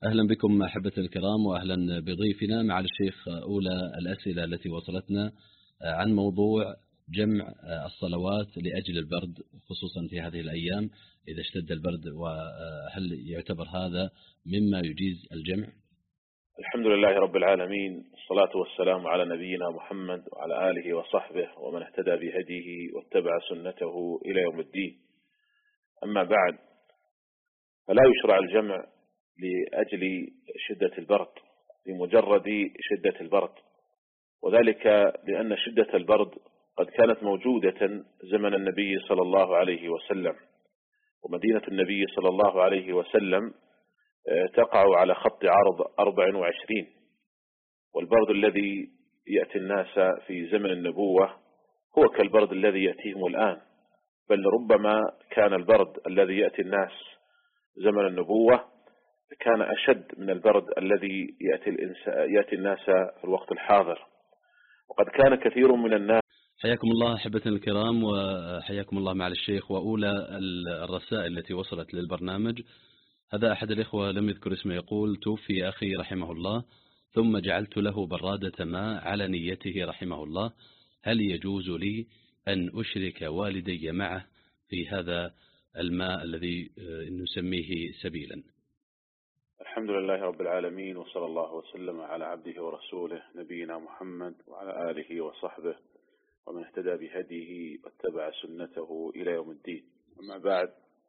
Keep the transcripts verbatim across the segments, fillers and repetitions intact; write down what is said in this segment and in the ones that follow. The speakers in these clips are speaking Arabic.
أهلا بكم أحبة الكرام، وأهلا بضيفنا مع الشيخ. أولى الأسئلة التي وصلتنا عن موضوع جمع الصلوات لأجل البرد، خصوصا في هذه الأيام إذا اشتد البرد، وهل يعتبر هذا مما يجيز الجمع؟ الحمد لله رب العالمين، والصلاة والسلام على نبينا محمد وعلى آله وصحبه ومن اهتدى بهديه واتبع سنته إلى يوم الدين. أما بعد، فلا يشرع الجمع لأجل شدة البرد لمجرد شدة البرد، وذلك لأن شدة البرد قد كانت موجودة زمن النبي صلى الله عليه وسلم، ومدينة النبي صلى الله عليه وسلم تقع على خط عرض أربع وعشرين، والبرد الذي يأتي الناس في زمن النبوة هو كالبرد الذي يأتيهم الآن، بل ربما كان البرد الذي يأتي الناس زمن النبوة كان أشد من البرد الذي يأتي, يأتي الناس في الوقت الحاضر. وقد كان كثير من الناس. حياكم الله أحبتنا الكرام، وحياكم الله مع الشيخ. وأولى الرسائل التي وصلت للبرنامج، هذا أحد الإخوة لم يذكر اسمه، يقول: توفي أخي رحمه الله، ثم جعلت له برادة ماء على نيته رحمه الله، هل يجوز لي أن أشرك والدي معه في هذا الماء الذي نسميه سبيلا؟ الحمد لله رب العالمين، وصلى الله وسلم على عبده ورسوله نبينا محمد وعلى آله وصحبه ومن اهتدى بهديه واتبع سنته إلى يوم الدين. أما بعد،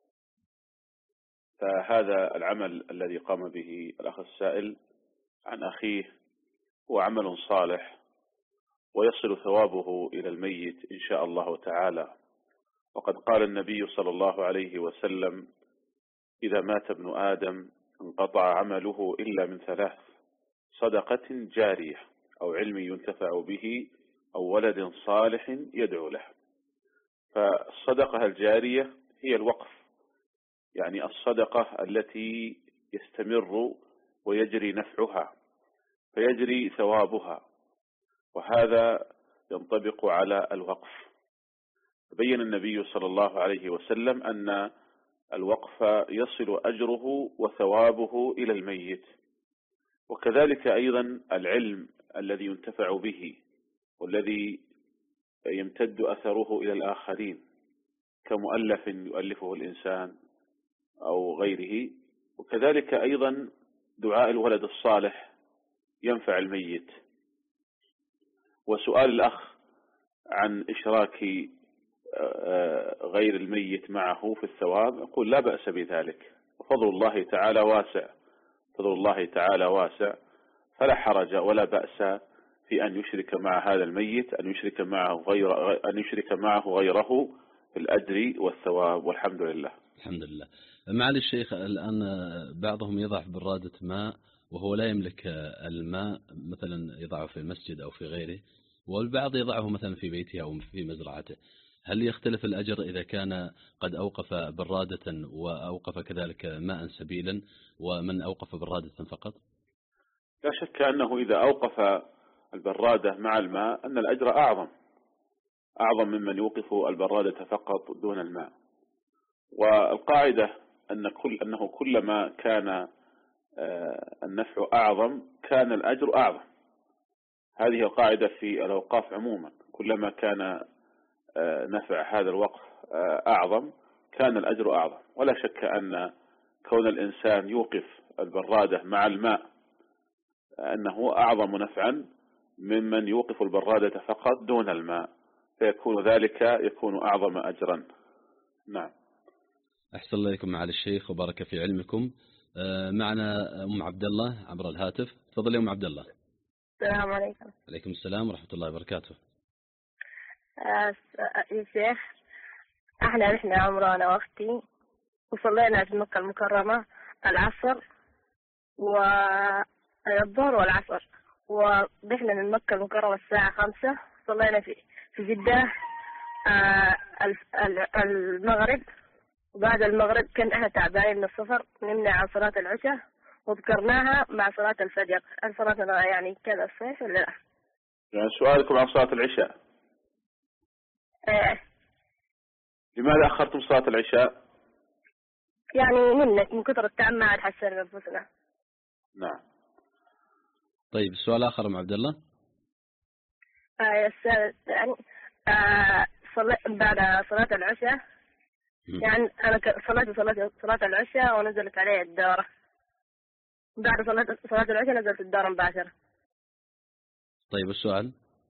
فهذا العمل الذي قام به الأخ السائل عن أخيه هو عمل صالح، ويصل ثوابه إلى الميت إن شاء الله تعالى. وقد قال النبي صلى الله عليه وسلم: إذا مات ابن آدم انقطع عمله إلا من ثلاث: صدقة جارية، أو علم ينتفع به، أو ولد صالح يدعو له. فالصدقة الجارية هي الوقف، يعني الصدقة التي يستمر ويجري نفعها فيجري ثوابها، وهذا ينطبق على الوقف. بين النبي صلى الله عليه وسلم أن الوقف يصل أجره وثوابه إلى الميت، وكذلك أيضا العلم الذي ينتفع به والذي يمتد أثره إلى الآخرين، كمؤلف يؤلفه الإنسان أو غيره، وكذلك أيضا دعاء الولد الصالح ينفع الميت. وسؤال الأخ عن إشراك غير الميت معه في الثواب، أقول لا بأس بذلك، وفضل الله تعالى واسع، فضل الله تعالى واسع، فلا حرج ولا بأس في أن يشرك مع هذا الميت أن يشرك معه غير أن يشرك معه غيره في الأجر والثواب، والحمد لله. الحمد لله. معالي الشيخ، الآن بعضهم يضع برادة ماء وهو لا يملك الماء، مثلا يضعه في المسجد أو في غيره، والبعض يضعه مثلا في بيته أو في مزرعته، هل يختلف الأجر إذا كان قد أوقف برادة وأوقف كذلك ماء سبيلا، ومن أوقف برادة فقط؟ لا شك أنه إذا أوقف البرادة مع الماء أن الأجر أعظم أعظم ممن يوقف البرادة فقط دون الماء. والقاعدة أن كل أنه كلما كان النفع أعظم كان الأجر أعظم. هذه القاعدة في الأوقاف عموما، كلما كان نفع هذا الوقف أعظم كان الأجر أعظم. ولا شك أن كون الإنسان يوقف البرادة مع الماء أنه أعظم نفعا ممن يوقف البرادة فقط دون الماء، فيكون ذلك يكون أعظم أجرا. نعم. أحسن الله إليكم معالي الشيخ وبارك في علمكم. معنا أم عبد الله عبر الهاتف. تفضل يا أم عبد الله. السلام عليكم. عليكم السلام ورحمة الله وبركاته. يا شيخ، احنا نحن عمرو انا واختي وصلينا في مكة المكرمة العصر والظهر والعصر، ورحنا من مكة المكرمة الساعة خمسة، صلينا في في جدة المغرب، وبعد المغرب كان احنا تعبانين من السفر، نمنا عن صلاة العشاء وذكرناها مع صلاة الفجر. الصلاة يعني كذا الصيف ولا لا؟ يعني سؤالكم عن صلاة العشاء. ايه. لماذا أخرتم صلاة العشاء؟ يعني منك من كثر التعب ما عاد حسنا بأنفسنا. نعم. طيب السؤال الآخر أم عبد الله. آه السؤال الثاني، آه صلي بعد صلاة العشاء، يعني أنا صليت صلاة صلاة العشاء ونزلت علي الدورة. بعد صلاة صلاة العشاء نزلت الدورة مباشرة. طيب السؤال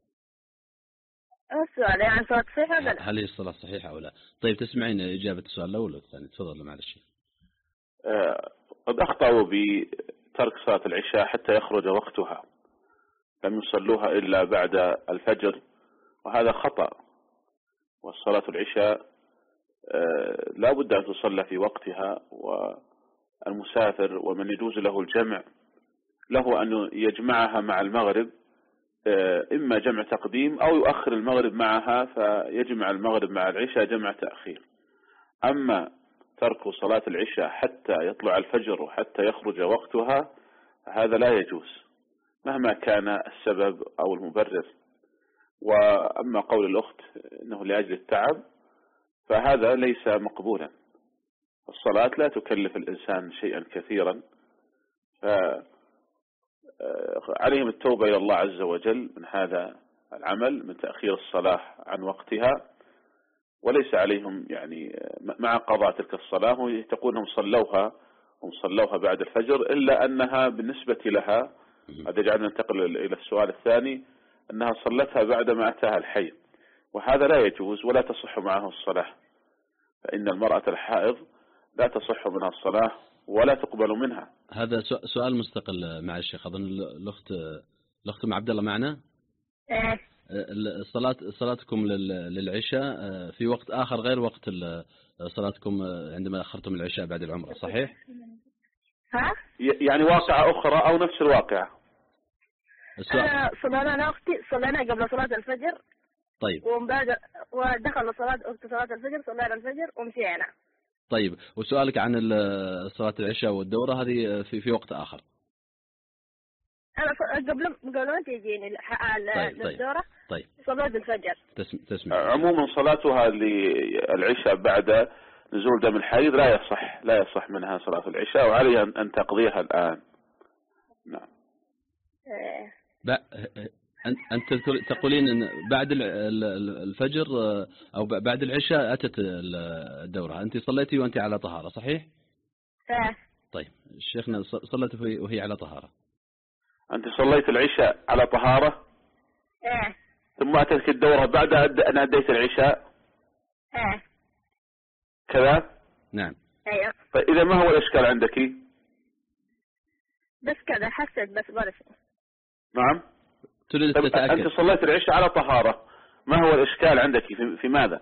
السؤال يعني صلاة صحيحة ولا لا؟ هل هي الصلاة صحيحة أو لا؟ طيب تسمعين إجابة السؤال الأول والثاني؟ تفضل معلش. آه قد أخطأوا بترك صلاة العشاء حتى يخرج وقتها، لم يصلوها إلا بعد الفجر، وهذا خطأ. والصلاة العشاء آه لا بد أن تصلى في وقتها، والمسافر ومن يجوز له الجمع له أن يجمعها مع المغرب، آه إما جمع تقديم أو يؤخر المغرب معها، فيجمع المغرب مع العشاء جمع تأخير. أما ترك صلاة العشاء حتى يطلع الفجر وحتى يخرج وقتها هذا لا يجوز مهما كان السبب أو المبرر. وأما قول الأخت إنه لأجل التعب فهذا ليس مقبولا. الصلاة لا تكلف الإنسان شيئا كثيرا، فعليهم التوبة إلى الله عز وجل من هذا العمل، من تأخير الصلاة عن وقتها، وليس عليهم يعني مع قضاء تلك الصلاة تقول هم صلوها هم صلوها بعد الفجر، إلا أنها بالنسبة لها، هذا جعلنا ننتقل إلى السؤال الثاني، أنها صلتها بعدما أتاها الحيض، وهذا لا يجوز ولا تصح معه الصلاة. فإن المرأة الحائض لا تصح منها الصلاة ولا تقبل منها. هذا سؤال مستقل مع الشيخ. أظن الأخت الأخت أم عبد الله معنا. الصلاة صلاتكم للعشاء في وقت آخر غير وقت صلاتكم عندما أخرتم العشاء بعد العمرة، صحيح؟ ها؟ يعني واقعة أخرى أو نفس الواقعة؟ أنا صلينا أنا أختي صلينا قبل صلاة الفجر. طيب. وبعد ودخل صلاة وقت صلاة الفجر صلينا الفجر ومشينا. طيب وسؤالك عن صلاة العشاء والدورة هذه في في وقت آخر. أنا قبل قبل ما تجيني الدورة. طيب. صلاة الفجر. تسمع تسمع. عموما صلاتها للعشاء بعد نزول دم الحيض لا يصح لا يصح منها صلاة العشاء، وعليها أن تقضيها الآن. نعم. أنت تقولين أن بعد الفجر أو بعد العشاء أتت الدورة، أنت صليتي وأنت على طهارة، صحيح؟ اه. طيب شيخنا صلت وهي على طهارة. أنت صليت العشاء على طهارة؟ اه. ثم أتتك الدورة بعد أن أديت العشاء؟ اه. كذا؟ نعم. أيوه. طيب إذا ما هو الإشكال عندك؟ بس كذا حسيت بس برش. نعم. تريد تتأكد. أنت صليت العشاء على طهارة، ما هو الإشكال عندك في, في ماذا؟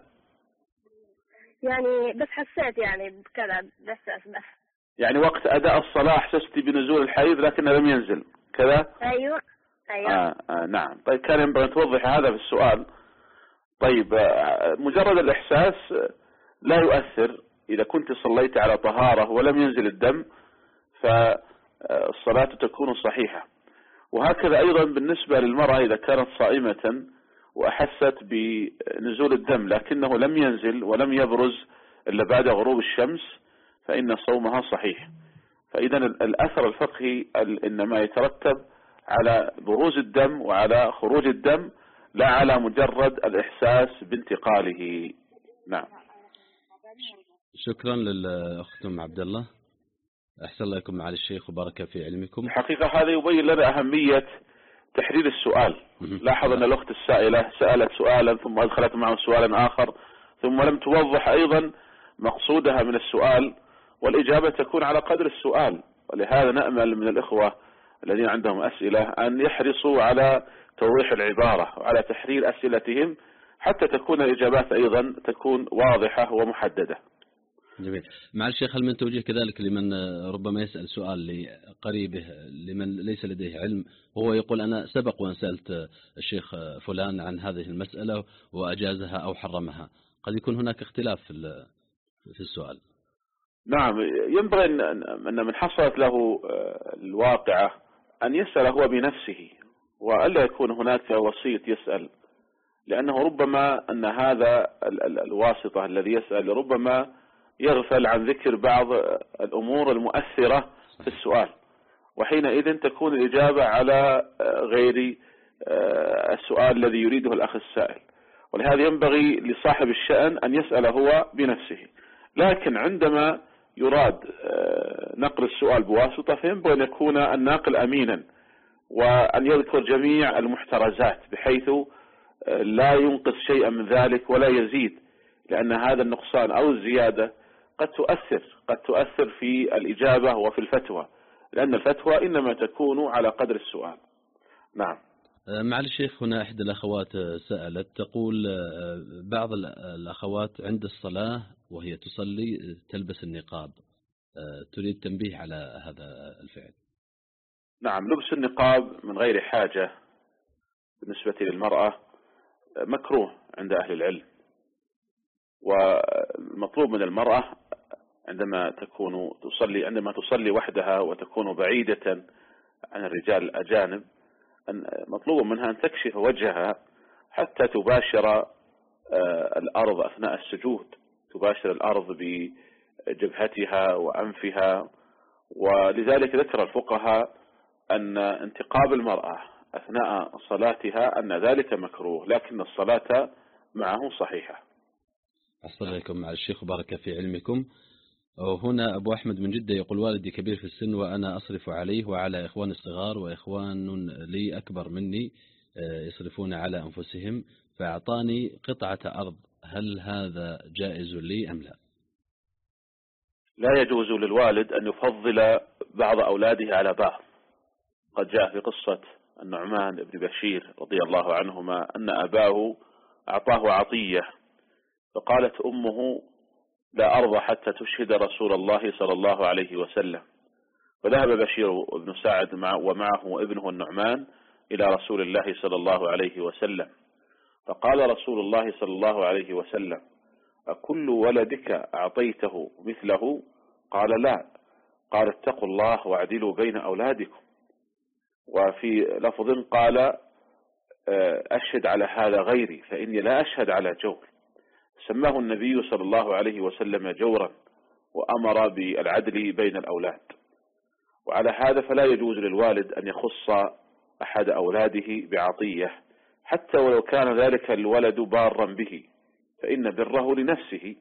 يعني بس حسيت يعني بكذا بإحساس بس. يعني وقت أداء الصلاة حسست بنزول الحيض لكنه لم ينزل كذا؟ أيوه. أيوه. آه آه نعم. طيب كان ينبغي توضح هذا في السؤال. طيب آه مجرد الإحساس لا يؤثر. إذا كنت صليت على طهارة ولم ينزل الدم فالصلاة تكون صحيحة. وهكذا أيضا بالنسبة للمرأة إذا كانت صائمة وأحست بنزول الدم لكنه لم ينزل ولم يبرز إلا بعد غروب الشمس فإن صومها صحيح. فإذا الأثر الفقهي إنما يترتب على بروز الدم وعلى خروج الدم لا على مجرد الإحساس بانتقاله. نعم. شكرا للأخت أم عبد الله، أحسن الله لكم معالي الشيخ وبارك في علمكم. حقيقة هذا يبين لنا أهمية تحرير السؤال. لاحظ أن الأخت السائلة سألت سؤالا ثم أدخلت معه سؤالا آخر ثم لم توضح أيضا مقصودها من السؤال، والإجابة تكون على قدر السؤال. ولهذا نأمل من الإخوة الذين عندهم أسئلة أن يحرصوا على توضيح العبارة وعلى تحرير أسئلتهم حتى تكون الإجابات أيضا تكون واضحة ومحددة. جميل. مع الشيخ هل من توجيه كذلك لمن ربما يسأل سؤال لقريبه لمن ليس لديه علم وهو يقول أنا سبق وأن سألت الشيخ فلان عن هذه المسألة وأجازها أو حرمها، قد يكون هناك اختلاف في في السؤال. نعم. ينبغي أن من حصلت له الواقعة أن يسأل هو بنفسه وألا يكون هناك وسيط يسأل، لأنه ربما أن هذا الواسطة الذي يسأل ربما يغفل عن ذكر بعض الأمور المؤثرة في السؤال، وحينئذ تكون الإجابة على غير السؤال الذي يريده الأخ السائل. ولهذا ينبغي لصاحب الشأن أن يسأل هو بنفسه. لكن عندما يراد نقل السؤال بواسطة فينبغي أن يكون الناقل أمينا، وأن يذكر جميع المحترزات بحيث لا ينقص شيئا من ذلك ولا يزيد، لأن هذا النقصان أو الزيادة قد تؤثر قد تؤثر في الإجابة وفي الفتوى، لأن الفتوى إنما تكون على قدر السؤال. نعم. معالي الشيخ، هنا إحدى الأخوات سألت تقول بعض الأخوات عند الصلاة وهي تصلي تلبس النقاب، تريد تنبيه على هذا الفعل. نعم، لبس النقاب من غير حاجة بالنسبة للمرأة مكروه عند أهل العلم، والمطلوب من المرأة عندما تكون تصلي عندما تصلي وحدها وتكون بعيدة عن الرجال الأجانب مطلوب منها أن تكشف وجهها حتى تباشر الأرض أثناء السجود، تباشر الأرض بجبهتها وأنفها. ولذلك ذكر الفقهاء أن انتقاب المرأة أثناء صلاتها أن ذلك مكروه، لكن الصلاة معه صحيحة. أحسن إليكم مع الشيخ وبارك في علمكم. هنا أبو أحمد من جدة يقول والدي كبير في السن وأنا أصرف عليه وعلى إخواني الصغار، وإخوان لي أكبر مني يصرفون على أنفسهم، فأعطاني قطعة أرض، هل هذا جائز لي أم لا؟ لا يجوز للوالد أن يفضل بعض أولاده على بعض. قد جاء في قصة النعمان بن بشير رضي الله عنهما أن أباه أعطاه عطية، فقالت أمه لا أرضى حتى تشهد رسول الله صلى الله عليه وسلم. فذهب بشير بن سعد ومعه ابنه النعمان إلى رسول الله صلى الله عليه وسلم، فقال رسول الله صلى الله عليه وسلم أكل ولدك أعطيته مثله؟ قال لا. قال اتقوا الله واعدلوا بين أولادكم. وفي لفظ قال أشهد على هذا غيري فإني لا أشهد على جور. سماه النبي صلى الله عليه وسلم جورا وأمر بالعدل بين الأولاد. وعلى هذا فلا يجوز للوالد أن يخص أحد أولاده بعطية حتى ولو كان ذلك الولد بارا به، فإن بره لنفسه.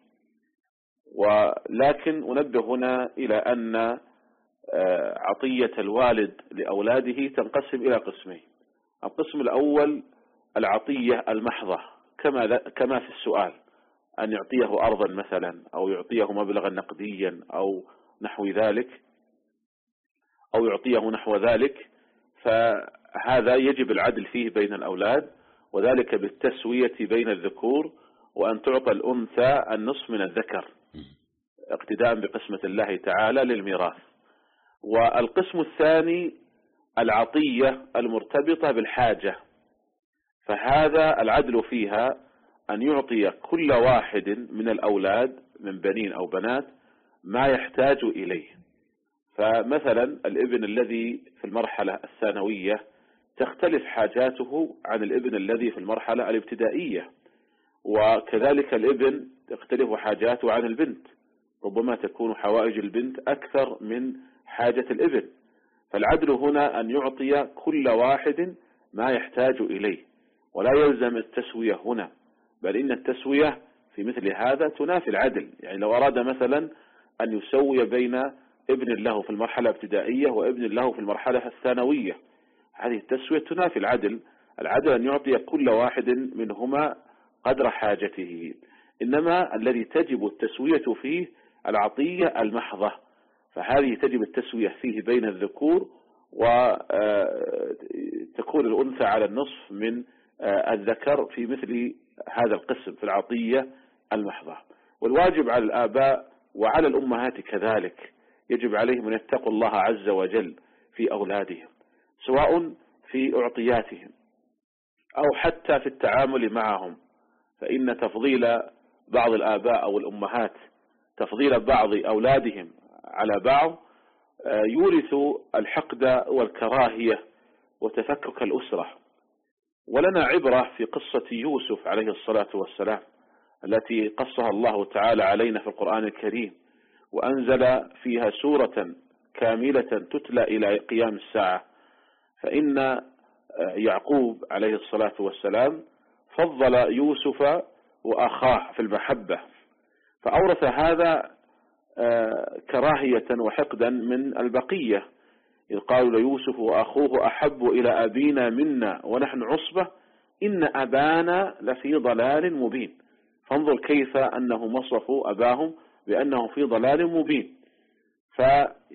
ولكن أنبه هنا إلى أن عطية الوالد لأولاده تنقسم إلى قسمين. القسم الأول العطية المحضة كما كما في السؤال، أن يعطيه أرضا مثلا أو يعطيه مبلغا نقديا أو نحو ذلك أو يعطيه نحو ذلك، فهذا يجب العدل فيه بين الأولاد، وذلك بالتسوية بين الذكور، وأن تعطى الأنثى النصف من الذكر اقتداء بقسمة الله تعالى للميراث. والقسم الثاني العطية المرتبطة بالحاجة، فهذا العدل فيها أن يعطي كل واحد من الأولاد من بنين أو بنات ما يحتاج إليه. فمثلا الابن الذي في المرحلة الثانوية تختلف حاجاته عن الابن الذي في المرحلة الابتدائية، وكذلك الابن تختلف حاجاته عن البنت، ربما تكون حوائج البنت أكثر من حاجة الابن. فالعدل هنا أن يعطي كل واحد ما يحتاج إليه، ولا يلزم التسوية هنا، بل إن التسوية في مثل هذا تنافي العدل. يعني لو أراد مثلا أن يسوي بين ابن له في المرحلة الابتدائية وابن له في المرحلة الثانوية، هذه التسوية تنافي العدل. العدل أن يعطي كل واحد منهما قدر حاجته، إنما الذي تجب التسوية فيه العطية المحضة، فهذه تجب التسوية فيه بين الذكور، وتكون الأنثى على النصف من الذكر في مثل هذا القسم في العطية المحضة. والواجب على الآباء وعلى الأمهات كذلك، يجب عليهم أن يتقوا الله عز وجل في أولادهم، سواء في أعطياتهم أو حتى في التعامل معهم. فإن تفضيل بعض الآباء أو الأمهات تفضيل بعض أولادهم على بعض يورث الحقد والكراهية وتفكك الأسرة. ولنا عبرة في قصة يوسف عليه الصلاة والسلام التي قصها الله تعالى علينا في القرآن الكريم، وأنزل فيها سورة كاملة تتلى إلى قيام الساعة. فإن يعقوب عليه الصلاة والسلام فضل يوسف وأخاه في المحبة، فأورث هذا كراهية وحقدا من البقية، إذ قالوا ليوسف وأخوه أحب إلى أبينا منا ونحن عصبة إن أبانا لفي ضلال مبين. فانظر كيف أنهم وصفوا أباهم بأنه في ضلال مبين. ف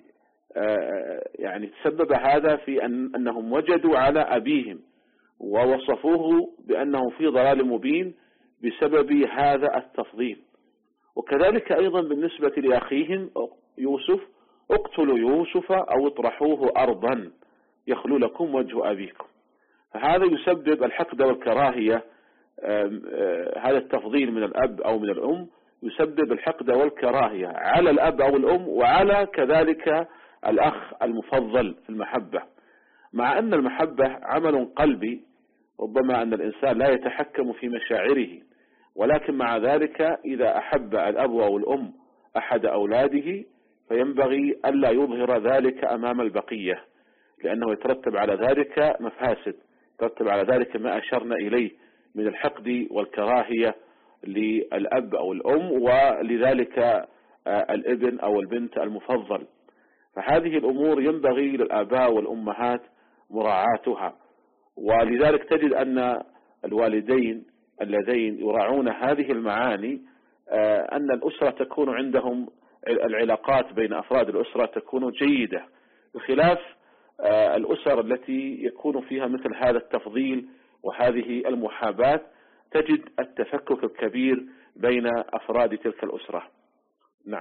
يعني تسبب هذا في أن أنهم وجدوا على أبيهم ووصفوه بأنه في ضلال مبين بسبب هذا التفضيل. وكذلك أيضا بالنسبة لأخيهم يوسف: اقتلوا يوسف أو اطرحوه أرضا يخلو لكم وجه أبيكم. فهذا يسبب الحقد والكراهية. هذا التفضيل من الأب أو من الأم يسبب الحقد والكراهية على الأب أو الأم وعلى كذلك الأخ المفضل في المحبة، مع أن المحبة عمل قلبي، ربما أن الإنسان لا يتحكم في مشاعره، ولكن مع ذلك إذا أحب الأب أو الأم أحد أولاده فينبغي ألا يظهر ذلك أمام البقية، لأنه يترتب على ذلك مفاسد، يترتب على ذلك ما أشرنا إليه من الحقد والكراهية للأب أو الأم، ولذلك الابن أو البنت المفضل. فهذه الأمور ينبغي للآباء والأمهات مراعاتها، ولذلك تجد أن الوالدين الذين يراعون هذه المعاني أن الأسرة تكون عندهم العلاقات بين أفراد الأسرة تكون جيدة، بخلاف الأسر التي يكون فيها مثل هذا التفضيل وهذه المحاباة، تجد التفكك الكبير بين أفراد تلك الأسرة. نعم.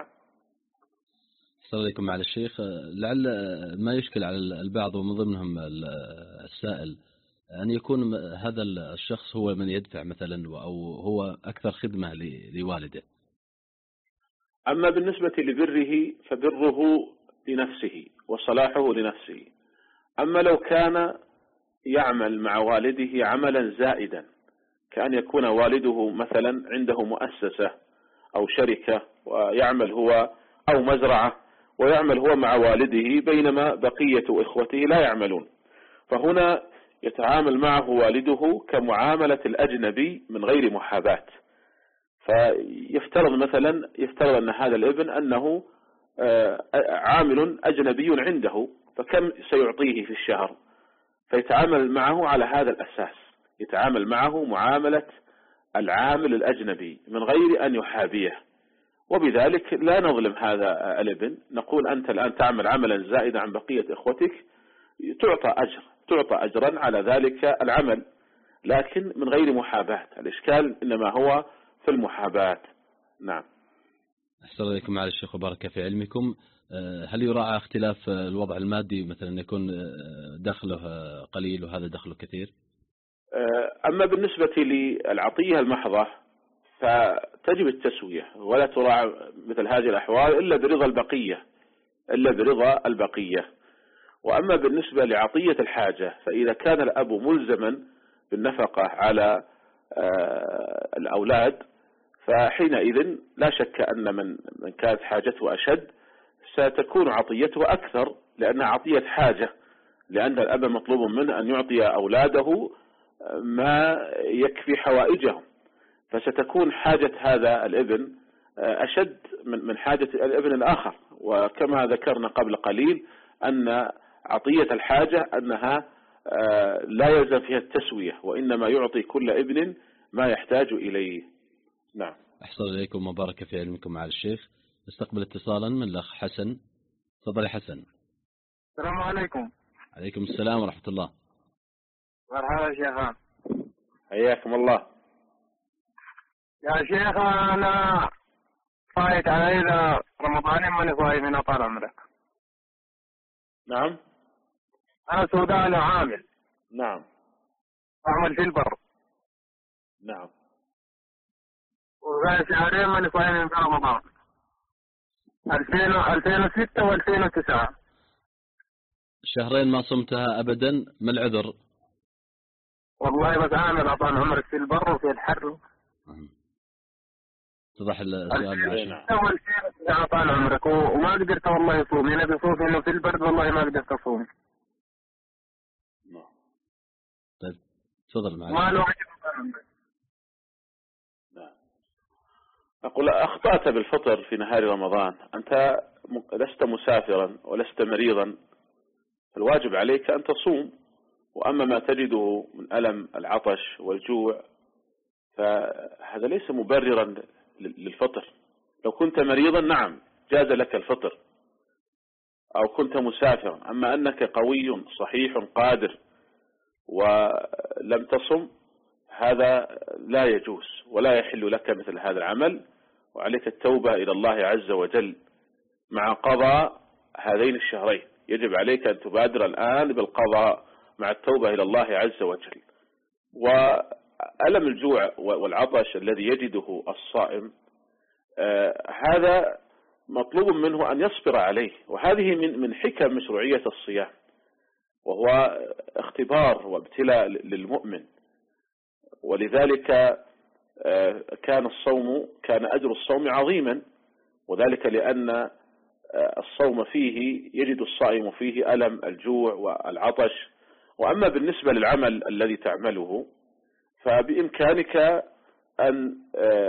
السلام عليكم معالي الشيخ. لعل ما يشكل على البعض ومن ضمنهم السائل أن يكون هذا الشخص هو من يدفع مثلا أو هو أكثر خدمة لوالده. أما بالنسبة لبره فبره لنفسه وصلاحه لنفسه. أما لو كان يعمل مع والده عملا زائدا، كأن يكون والده مثلا عنده مؤسسة أو شركة ويعمل هو، أو مزرعة ويعمل هو مع والده بينما بقية إخوته لا يعملون، فهنا يتعامل معه والده كمعاملة الأجنبي من غير محاباة. فيفترض مثلا يفترض أن هذا الابن أنه عامل أجنبي عنده، فكم سيعطيه في الشهر؟ فيتعامل معه على هذا الأساس، يتعامل معه معاملة العامل الأجنبي من غير أن يحابيه، وبذلك لا نظلم هذا الابن، نقول أنت الآن تعمل عملا زائدا عن بقية إخوتك، تعطى أجر تعطى أجرا على ذلك العمل، لكن من غير محاباة. الإشكال إنما هو في المحاباة. نعم. السلام عليكم معالي الشيخ وبارك في علمكم. هل يراعى اختلاف الوضع المادي، مثلا يكون دخله قليل وهذا دخله كثير؟ أما بالنسبة للعطية المحضة فتجب التسوية، ولا تراعى مثل هذه الأحوال إلا برضا البقية إلا برضا البقية. وأما بالنسبة لعطية الحاجة فإذا كان الأب ملزما بالنفقة على الأولاد فحينئذ لا شك أن من من كانت حاجته أشد ستكون عطيته أكثر، لأنها عطية حاجة، لأن الأب مطلوب منه أن يعطي أولاده ما يكفي حوائجهم، فستكون حاجة هذا الابن أشد من حاجة الابن الآخر. وكما ذكرنا قبل قليل أن عطية الحاجة أنها لا يلزم فيها التسوية، وإنما يعطي كل ابن ما يحتاج إليه. نعم. أحسن إليكم وبارك في علمكم مع الشيخ. نستقبل اتصالا من الأخ حسن. تفضل يا حسن. السلام عليكم. عليكم السلام ورحمة الله. مرحبا شيخان. حياكم الله. يا شيخ أنا فايت علي رمضان ماني فايت من طال عمرك. نعم. أنا سوداني عامل. نعم. أعمل في البر. نعم. وبقى شهرين ماني فايت من رمضان. ألفين ألفين وستة وألفين وتسعة. شهرين ما صمتها أبدا، ما العذر؟ والله بس عامل طال عمرك في البر وفي الحر. اتضح السؤال معنا. أول شيء طال عمرك وما قدرت والله يصوم، أنا بصوم إنه في البرد والله ما قدرت أصوم. طيب تفضل معنا. ما له عجب. أقول أخطأت بالفطر في نهار رمضان، أنت لست مسافرا ولست مريضا، الواجب عليك أن تصوم. وأما ما تجده من ألم العطش والجوع فهذا ليس مبررا للفطر. لو كنت مريضا نعم جاز لك الفطر أو كنت مسافرا، أما أنك قوي صحيح قادر ولم تصم هذا لا يجوز ولا يحل لك مثل هذا العمل، وعليك التوبة إلى الله عز وجل مع قضاء هذين الشهرين. يجب عليك أن تبادر الآن بالقضاء مع التوبة إلى الله عز وجل. وألم الجوع والعطش الذي يجده الصائم آه هذا مطلوب منه أن يصبر عليه، وهذه من من حكم مشروعية الصيام، وهو اختبار وابتلاء للمؤمن. ولذلك آه كان الصوم كان أجر الصوم عظيما، وذلك لأن الصوم فيه يجد الصائم فيه ألم الجوع والعطش. وأما بالنسبة للعمل الذي تعمله فبإمكانك أن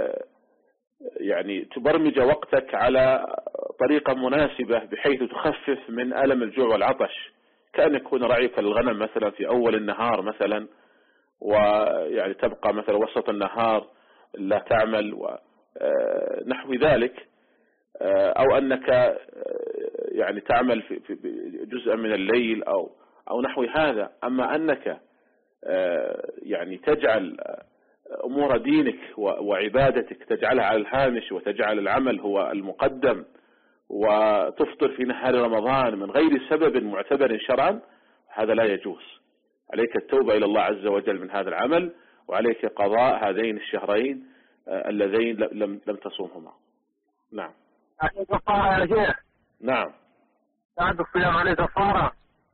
يعني تبرمج وقتك على طريقة مناسبة بحيث تخفف من ألم الجوع والعطش، كأن يكون رعيك للغنم مثلا في أول النهار مثلا، ويعني تبقى مثلا وسط النهار لا تعمل ونحو ذلك، أو أنك يعني تعمل في جزء من الليل أو أو نحو هذا. أما أنك يعني تجعل أمور دينك وعبادتك تجعلها على الهامش وتجعل العمل هو المقدم وتفطر في نهار رمضان من غير سبب معتبر شرعا، هذا لا يجوز. عليك التوبة إلى الله عز وجل من هذا العمل، وعليك قضاء هذين الشهرين اللذين لم لم تصومهما. نعم. عليه كفارة يا شيخ. نعم. بعد الصيام عليه كفارة.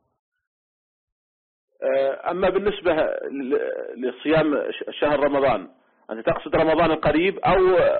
أما بالنسبة لصيام شهر رمضان، أنت تقصد رمضان القريب أو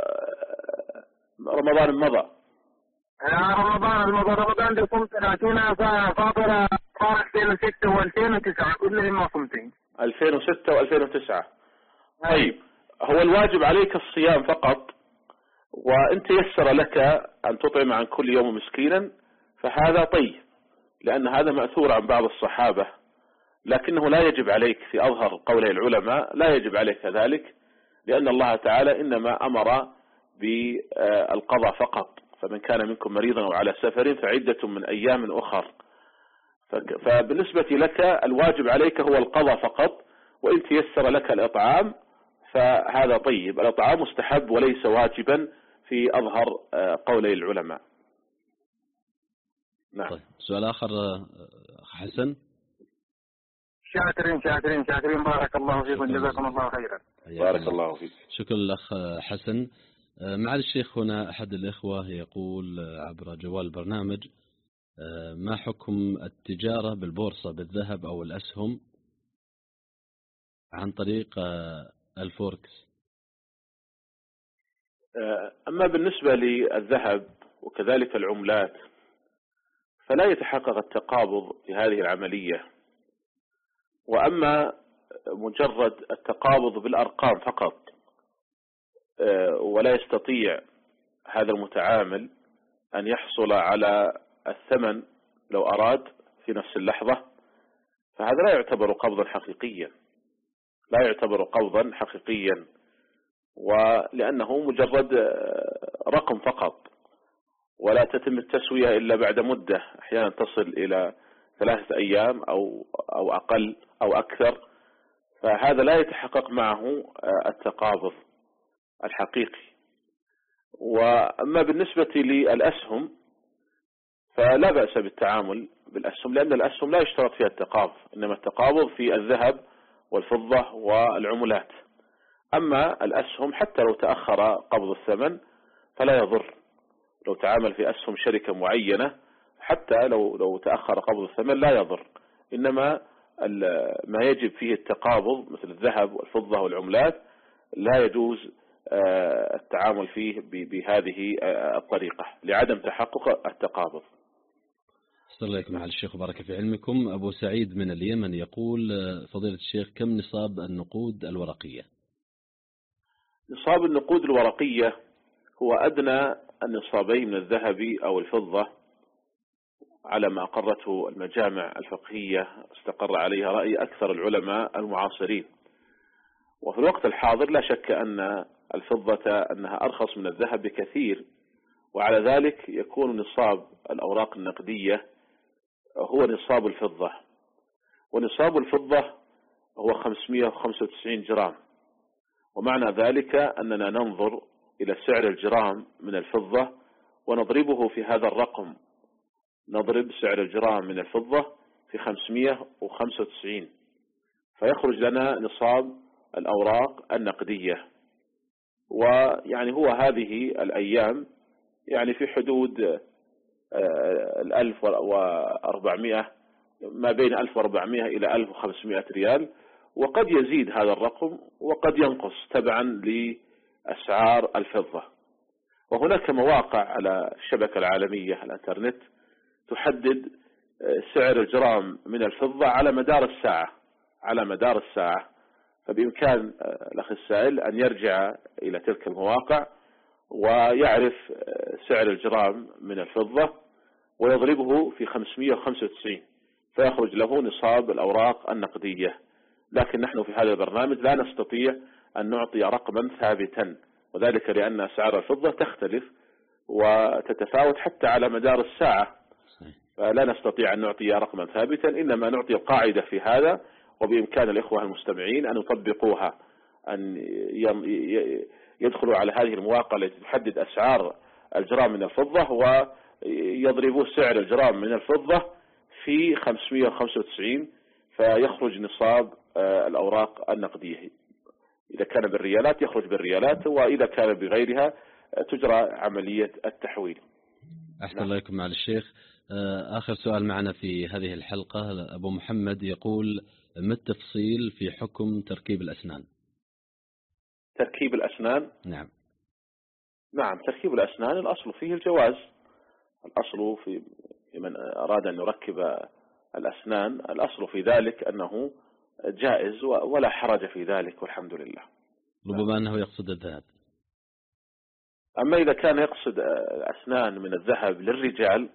رمضان المضى؟ رمضان المضى رمضان اللي صمت ثلاثين فاطرة ألفين وستة وألفين وتسعة كلهم ما صمتين. ألفين وستة وألفين وتسعة. طيب هو الواجب عليك الصيام فقط، وإن تيسر لك أن تطعم عن كل يوم مسكينا فهذا طيب، لأن هذا مأثور عن بعض الصحابة، لكنه لا يجب عليك في أظهر قول العلماء، لا يجب عليك ذلك، لأن الله تعالى إنما أمر بالقضاء فقط. فمن كان منكم مريضا أو على سفر فعدة من أيام أخر. فبالنسبة لك الواجب عليك هو القضاء فقط، وإن تيسر لك الإطعام فهذا طيب. الإطعام مستحب وليس واجبا في أظهر قولي العلماء. نعم. طيب سؤال آخر حسن. شاكرين شاكرين شاكرين بارك الله فيكم جزاكم الله خيرا. بارك الله فيك. شكرا لأخ حسن. معالي الشيخ هنا أحد الإخوة يقول عبر جوال البرنامج: ما حكم التجارة بالبورصة بالذهب أو الأسهم عن طريق الفوركس؟ أما بالنسبة للذهب وكذلك العملات فلا يتحقق التقابض في هذه العملية، وأما مجرد التقابض بالأرقام فقط ولا يستطيع هذا المتعامل أن يحصل على الثمن لو أراد في نفس اللحظة، فهذا لا يعتبر قبضا حقيقيا، لا يعتبر قبضا حقيقيا، ولأنه مجرد رقم فقط، ولا تتم التسوية إلا بعد مدة أحيانا تصل إلى ثلاثة أيام أو أو أقل أو أكثر، فهذا لا يتحقق معه التقابض الحقيقي. وأما بالنسبة للأسهم فلا بأس بالتعامل بالأسهم، لأن الأسهم لا يشترط فيها التقابض، إنما التقابض في الذهب والفضة والعملات. أما الأسهم حتى لو تأخر قبض الثمن فلا يضر، لو تعامل في أسهم شركة معينة حتى لو لو تأخر قبض الثمن لا يضر، إنما ما يجب فيه التقابض مثل الذهب والفضة والعملات لا يجوز التعامل فيه بهذه الطريقة لعدم تحقق التقابض. أحسن الله إليكم على الشيخ وبارك في علمكم. أبو سعيد من اليمن يقول فضيلة الشيخ كم نصاب النقود الورقية؟ نصاب النقود الورقية هو أدنى النصابين من الذهب أو الفضة على ما أقرته المجامع الفقهية استقر عليها رأي أكثر العلماء المعاصرين. وفي الوقت الحاضر لا شك أن الفضة أنها أرخص من الذهب بكثير، وعلى ذلك يكون نصاب الأوراق النقدية هو نصاب الفضة، ونصاب الفضة هو خمسمائة وخمسة وتسعين جرام. ومعنى ذلك أننا ننظر إلى سعر الجرام من الفضة ونضربه في هذا الرقم، نضرب سعر الجرام من الفضة في خمسمائة وخمسة وتسعين فيخرج لنا نصاب الأوراق النقدية. ويعني هو هذه الأيام يعني في حدود الألف وأربعمائة، ما بين ألف وأربعمائة إلى ألف وخمسمائة ريال، وقد يزيد هذا الرقم وقد ينقص تبعا لأسعار الفضة. وهناك مواقع على الشبكة العالمية الانترنت تحدد سعر الجرام من الفضة على مدار الساعة على مدار الساعة فبإمكان الأخ السائل أن يرجع إلى تلك المواقع ويعرف سعر الجرام من الفضة ويضربه في خمسمائة وخمسة وتسعين فيخرج له نصاب الأوراق النقدية. لكن نحن في هذا البرنامج لا نستطيع أن نعطي رقما ثابتا، وذلك لأن أسعار الفضة تختلف وتتفاوت حتى على مدار الساعة، فلا نستطيع أن نعطي رقما ثابتا، إنما نعطي القاعدة في هذا، وبإمكان الإخوة المستمعين أن يطبقوها، أن يدخلوا على هذه المواقع التي تحدد أسعار الجرام من الفضة ويضربوا سعر الجرام من الفضة في خمسمائة وخمسة وتسعين فيخرج نصاب الأوراق النقدية. إذا كان بالريالات يخرج بالريالات، وإذا كان بغيرها تجرى عملية التحويل. أحسن الله إليكم على الشيخ. آخر سؤال معنا في هذه الحلقة، أبو محمد يقول ما التفصيل في حكم تركيب الأسنان؟ تركيب الأسنان؟ نعم نعم تركيب الأسنان الأصل فيه الجواز. الأصل في من أراد أن يركب الأسنان الأصل في ذلك أنه جائز ولا حرج في ذلك والحمد لله. ربما أنه يقصد الذهب. أما إذا كان يقصد الأسنان من الذهب للرجال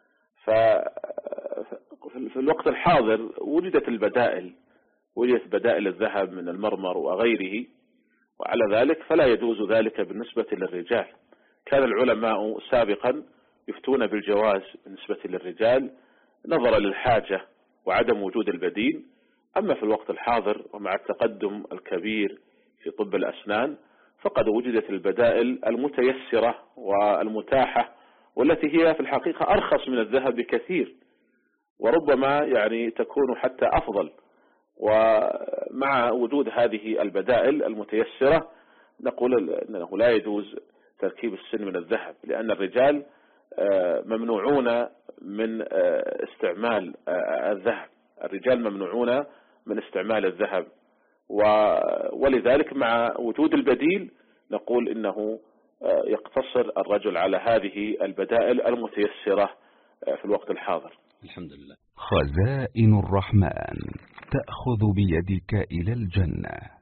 ففي الوقت الحاضر وجدت البدائل وجدت بدائل الذهب من المرمر وغيره، وعلى ذلك فلا يجوز ذلك بالنسبة للرجال. كان العلماء سابقا يفتون بالجواز بالنسبة للرجال نظرا للحاجة وعدم وجود البديل. أما في الوقت الحاضر ومع التقدم الكبير في طب الأسنان فقد وجدت البدائل المتيسرة والمتاحة والتي هي في الحقيقة أرخص من الذهب بكثير، وربما يعني تكون حتى أفضل. ومع وجود هذه البدائل المتيسرة نقول أنه لا يجوز تركيب السن من الذهب، لأن الرجال ممنوعون من استعمال الذهب الرجال ممنوعون من استعمال الذهب، ولذلك مع وجود البديل نقول إنه يقتصر الرجل على هذه البدائل المتيسرة في الوقت الحاضر. الحمد لله. خزائن الرحمن تأخذ بيدك إلى الجنة.